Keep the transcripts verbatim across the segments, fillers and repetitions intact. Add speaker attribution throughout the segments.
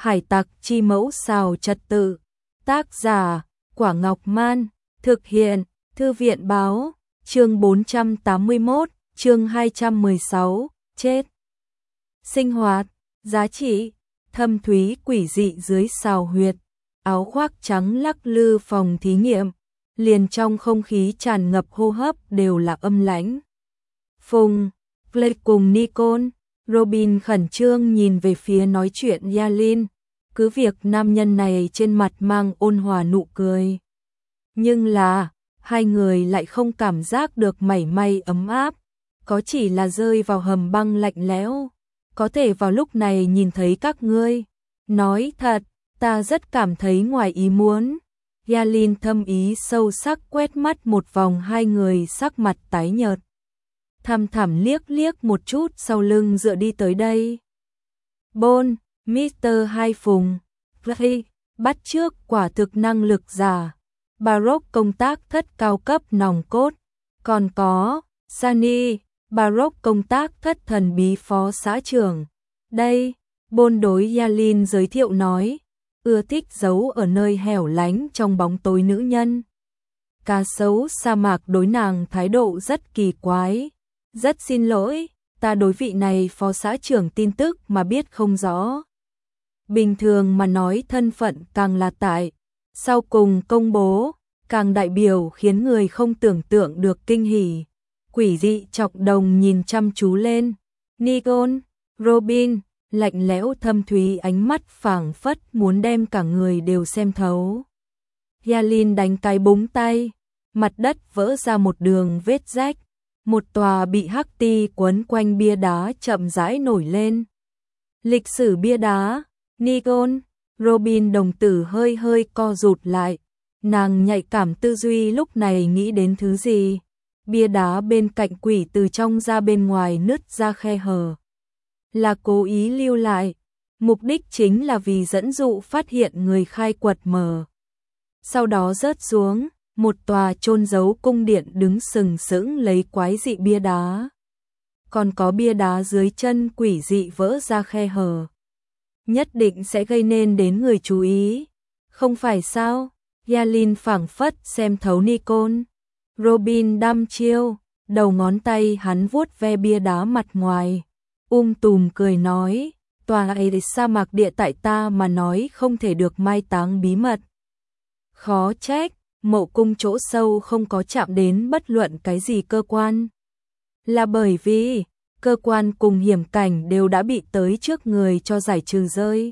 Speaker 1: Hải tặc chi mẫu xào trật tự. Tác giả, Quả Ngọc Man. Thực hiện, Thư viện báo. Chương bốn trăm tám mươi mốt, chương hai trăm mười sáu, chết. Sinh hoạt, giá trị, thâm thúy quỷ dị dưới sào huyệt. Áo khoác trắng lắc lư phòng thí nghiệm. Liền trong không khí tràn ngập hô hấp đều là âm lãnh. Phùng, Blake cùng Nicole, Robin khẩn trương nhìn về phía nói chuyện Yalin. Cứ việc nam nhân này trên mặt mang ôn hòa nụ cười. Nhưng là, hai người lại không cảm giác được mảy may ấm áp. Có chỉ là rơi vào hầm băng lạnh lẽo. Có thể vào lúc này nhìn thấy các ngươi. Nói thật, ta rất cảm thấy ngoài ý muốn. Yalin thâm ý sâu sắc quét mắt một vòng hai người sắc mặt tái nhợt. Thăm thẳm liếc liếc một chút sau lưng dựa đi tới đây. Bôn, mít tơ Hai Phùng, Ray, bắt trước quả thực năng lực giả. Baroque công tác thất cao cấp nòng cốt. Còn có, Sunny, Baroque công tác thất thần bí phó xã trưởng. Đây, Bôn đối Yalin giới thiệu nói. Ưa thích giấu ở nơi hẻo lánh trong bóng tối nữ nhân. Cá sấu sa mạc đối nàng thái độ rất kỳ quái. Rất xin lỗi, ta đối vị này phó xã trưởng tin tức mà biết không rõ. Bình thường mà nói thân phận càng là tại. Sau cùng công bố, càng đại biểu khiến người không tưởng tượng được kinh hỉ. Quỷ dị chọc đồng nhìn chăm chú lên. Nicole, Robin, lạnh lẽo thâm thúy ánh mắt phảng phất muốn đem cả người đều xem thấu. Yalin đánh cái búng tay, mặt đất vỡ ra một đường vết rách, một tòa bị hắc ti quấn quanh bia đá chậm rãi nổi lên. Lịch sử bia đá, Nicole, Robin đồng tử hơi hơi co rụt lại, nàng nhạy cảm tư duy lúc này nghĩ đến thứ gì. Bia đá bên cạnh quỷ từ trong ra bên ngoài nứt ra khe hở. Là cố ý lưu lại, mục đích chính là vì dẫn dụ phát hiện người khai quật mở. Sau đó rớt xuống, một tòa chôn giấu cung điện đứng sừng sững lấy quái dị bia đá. Còn có bia đá dưới chân quỷ dị vỡ ra khe hở. Nhất định sẽ gây nên đến người chú ý. Không phải sao? Yalin phảng phất xem thấu Nicole. Robin đăm chiêu, đầu ngón tay hắn vuốt ve bia đá mặt ngoài. Um tùm cười nói, tòa ấy sa mạc địa tại ta mà nói không thể được mai táng bí mật. Khó trách, mộ cung chỗ sâu không có chạm đến bất luận cái gì cơ quan. Là bởi vì, cơ quan cùng hiểm cảnh đều đã bị tới trước người cho giải trừ rơi.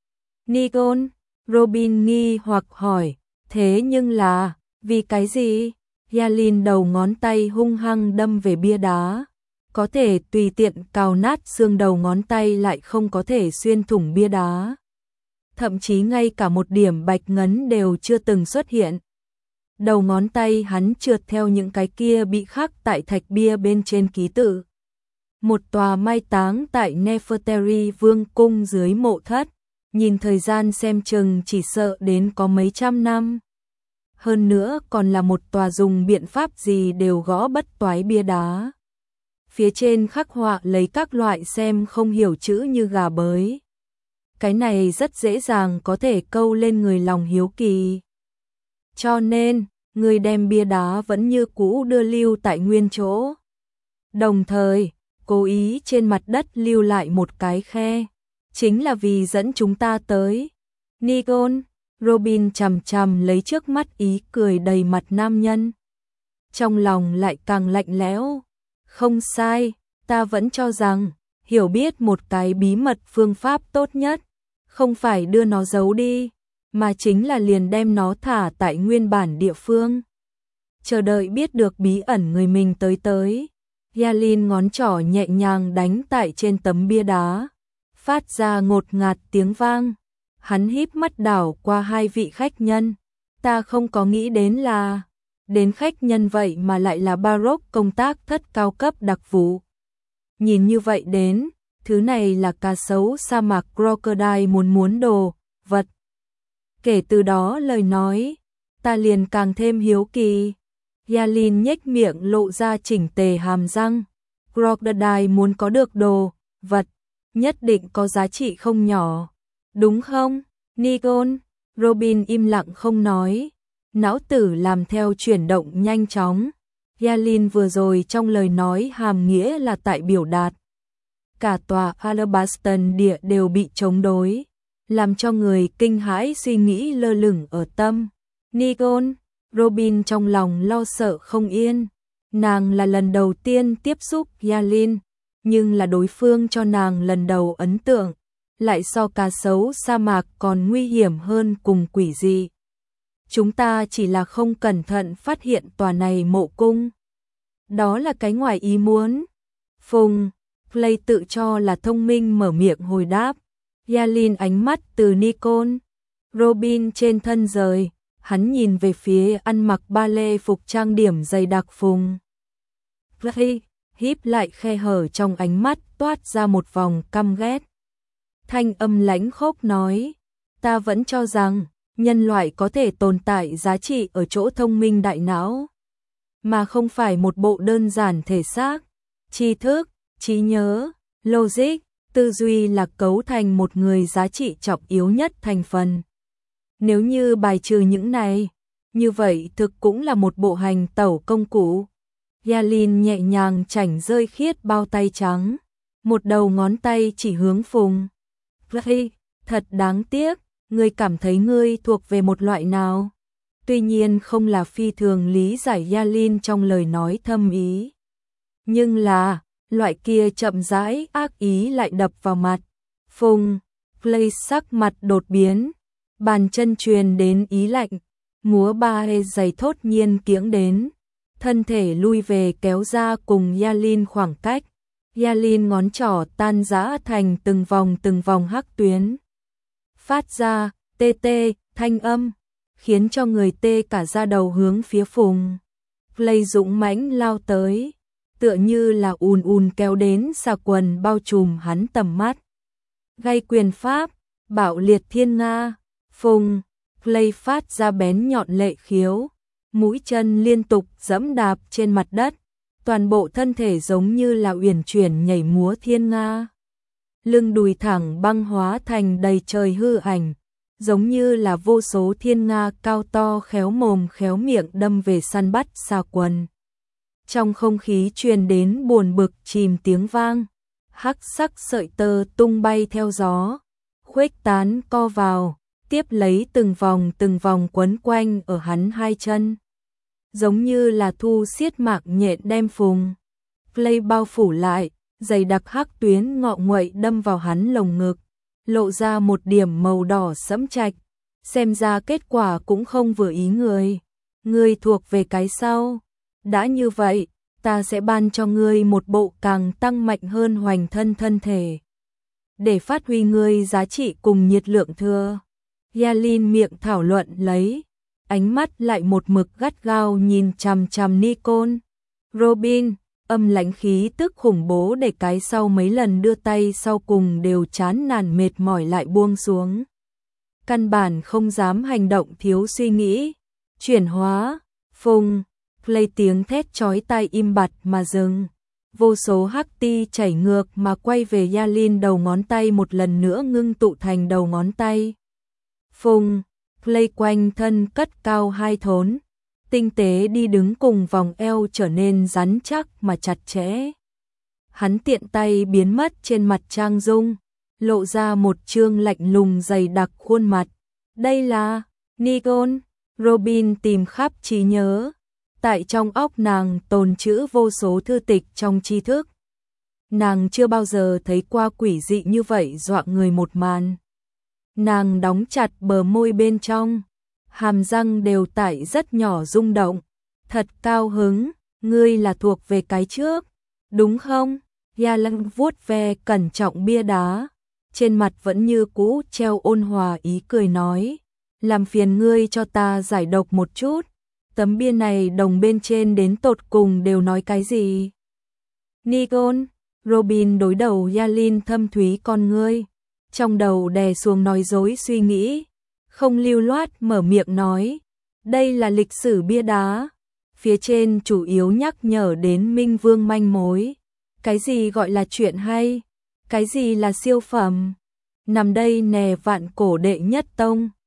Speaker 1: Nicole, Robin nghi hoặc hỏi, thế nhưng là, vì cái gì? Yalin đầu ngón tay hung hăng đâm về bia đá. Có thể tùy tiện cào nát xương đầu ngón tay lại không có thể xuyên thủng bia đá. Thậm chí ngay cả một điểm bạch ngấn đều chưa từng xuất hiện. Đầu ngón tay hắn trượt theo những cái kia bị khắc tại thạch bia bên trên ký tự. Một tòa mai táng tại Nefertari Vương cung dưới mộ thất, nhìn thời gian xem chừng chỉ sợ đến có mấy trăm năm. Hơn nữa còn là một tòa dùng biện pháp gì đều gõ bất toái bia đá. Phía trên khắc họa lấy các loại xem không hiểu chữ như gà bới. Cái này rất dễ dàng có thể câu lên người lòng hiếu kỳ. Cho nên, người đem bia đá vẫn như cũ đưa lưu tại nguyên chỗ. Đồng thời, cố ý trên mặt đất lưu lại một cái khe. Chính là vì dẫn chúng ta tới. Nicole, Robin chằm chằm lấy trước mắt ý cười đầy mặt nam nhân. Trong lòng lại càng lạnh lẽo. Không sai, ta vẫn cho rằng, hiểu biết một cái bí mật phương pháp tốt nhất, không phải đưa nó giấu đi, mà chính là liền đem nó thả tại nguyên bản địa phương. Chờ đợi biết được bí ẩn người mình tới tới. Yalin ngón trỏ nhẹ nhàng đánh tại trên tấm bia đá, phát ra ngột ngạt tiếng vang. Hắn híp mắt đảo qua hai vị khách nhân. Ta không có nghĩ đến là... Đến khách nhân vậy mà lại là Baroque công tác thất cao cấp đặc vụ. Nhìn như vậy đến, thứ này là cá sấu sa mạc Crocodile muốn muốn đồ, vật. Kể từ đó lời nói, ta liền càng thêm hiếu kỳ. Yalin nhếch miệng lộ ra chỉnh tề hàm răng. Crocodile muốn có được đồ, vật, nhất định có giá trị không nhỏ. đúng không, Nikon? Robin im lặng không nói, não tử làm theo chuyển động nhanh chóng. Yalin vừa rồi trong lời nói hàm nghĩa là tại biểu đạt. Cả tòa Alabaston địa đều bị chống đối, làm cho người kinh hãi suy nghĩ lơ lửng ở tâm. Nikon, Robin trong lòng lo sợ không yên. Nàng là lần đầu tiên tiếp xúc Yalin, nhưng là đối phương cho nàng lần đầu ấn tượng, lại so cá sấu sa mạc còn nguy hiểm hơn cùng quỷ dị. Chúng ta chỉ là không cẩn thận phát hiện tòa này mộ cung. Đó là cái ngoài ý muốn. Phùng, Play tự cho là thông minh mở miệng hồi đáp. Yalin ánh mắt từ Nikon, Robin trên thân rời, hắn nhìn về phía ăn mặc ba lê phục trang điểm dày đặc Phùng. Play, híp lại khe hở trong ánh mắt toát ra một vòng căm ghét. Thanh âm lãnh khốc nói, ta vẫn cho rằng nhân loại có thể tồn tại giá trị ở chỗ thông minh đại não, mà không phải một bộ đơn giản thể xác, tri thức, trí nhớ, logic, tư duy là cấu thành một người giá trị trọng yếu nhất thành phần. Nếu như bài trừ những này, như vậy thực cũng là một bộ hành tẩu công cụ. Yalin nhẹ nhàng chảnh rơi khiết bao tay trắng, một đầu ngón tay chỉ hướng Phùng. Play, thật đáng tiếc, ngươi cảm thấy ngươi thuộc về một loại nào? Tuy nhiên không là phi thường lý giải Yalin trong lời nói thâm ý. Nhưng là, loại kia chậm rãi ác ý lại đập vào mặt. Phùng, Play sắc mặt đột biến, bàn chân truyền đến ý lạnh, múa ba hê giày thốt nhiên kiễng đến. Thân thể lui về kéo ra cùng Yalin khoảng cách. Yalin ngón trỏ tan rã thành từng vòng từng vòng hắc tuyến. Phát ra, tê tê, thanh âm, khiến cho người tê cả da đầu hướng phía Phùng. Play dũng mãnh lao tới, tựa như là ùn ùn kéo đến xà quần bao trùm hắn tầm mắt. Gây quyền pháp, bạo liệt thiên nga, Phùng. Play phát ra bén nhọn lệ khiếu, mũi chân liên tục giẫm đạp trên mặt đất, toàn bộ thân thể giống như là uyển chuyển nhảy múa thiên nga. Lưng đùi thẳng băng hóa thành đầy trời hư ảnh, giống như là vô số thiên nga cao to khéo mồm khéo miệng đâm về săn bắt xà quần. Trong không khí truyền đến buồn bực chìm tiếng vang, hắc sắc sợi tơ tung bay theo gió, khuếch tán co vào, tiếp lấy từng vòng từng vòng quấn quanh ở hắn hai chân. Giống như là thu xiết mạc nhện đem Phùng. Play bao phủ lại, dày đặc hắc tuyến ngọ nguậy đâm vào hắn lồng ngực, lộ ra một điểm màu đỏ sẫm trạch, xem ra kết quả cũng không vừa ý người. Ngươi thuộc về cái sau, đã như vậy, ta sẽ ban cho ngươi một bộ càng tăng mạnh hơn hoành thân thân thể, để phát huy ngươi giá trị cùng nhiệt lượng thừa. Yalin miệng thảo luận lấy, ánh mắt lại một mực gắt gao nhìn chằm chằm Nikon. Robin, âm lãnh khí tức khủng bố để cái sau mấy lần đưa tay sau cùng đều chán nản mệt mỏi lại buông xuống. Căn bản không dám hành động thiếu suy nghĩ. Chuyển hóa, Phùng, Play tiếng thét chói tai im bặt mà dừng. Vô số hắc ti chảy ngược mà quay về Yalin đầu ngón tay một lần nữa ngưng tụ thành đầu ngón tay. Phùng, Play quanh thân cất cao hai thốn, tinh tế đi đứng cùng vòng eo trở nên rắn chắc mà chặt chẽ. Hắn tiện tay biến mất trên mặt trang dung, lộ ra một trương lạnh lùng dày đặc khuôn mặt. Đây là Nikon. Robin tìm khắp trí nhớ, tại trong óc nàng tồn trữ vô số thư tịch trong tri thức. Nàng chưa bao giờ thấy qua quỷ dị như vậy dọa người một màn. Nàng đóng chặt bờ môi bên trong, hàm răng đều tại rất nhỏ rung động. Thật cao hứng, ngươi là thuộc về cái trước, đúng không? Yalin vuốt ve cẩn trọng bia đá, trên mặt vẫn như cũ treo ôn hòa ý cười nói, làm phiền ngươi cho ta giải độc một chút, tấm bia này đồng bên trên đến tột cùng đều nói cái gì? Nikon, Robin đối đầu Yalin thâm thúy con ngươi, trong đầu đè xuống nói dối suy nghĩ, không lưu loát mở miệng nói, đây là lịch sử bia đá, phía trên chủ yếu nhắc nhở đến Minh Vương manh mối, cái gì gọi là chuyện hay, cái gì là siêu phẩm. nằm đây nè vạn cổ đệ nhất tông.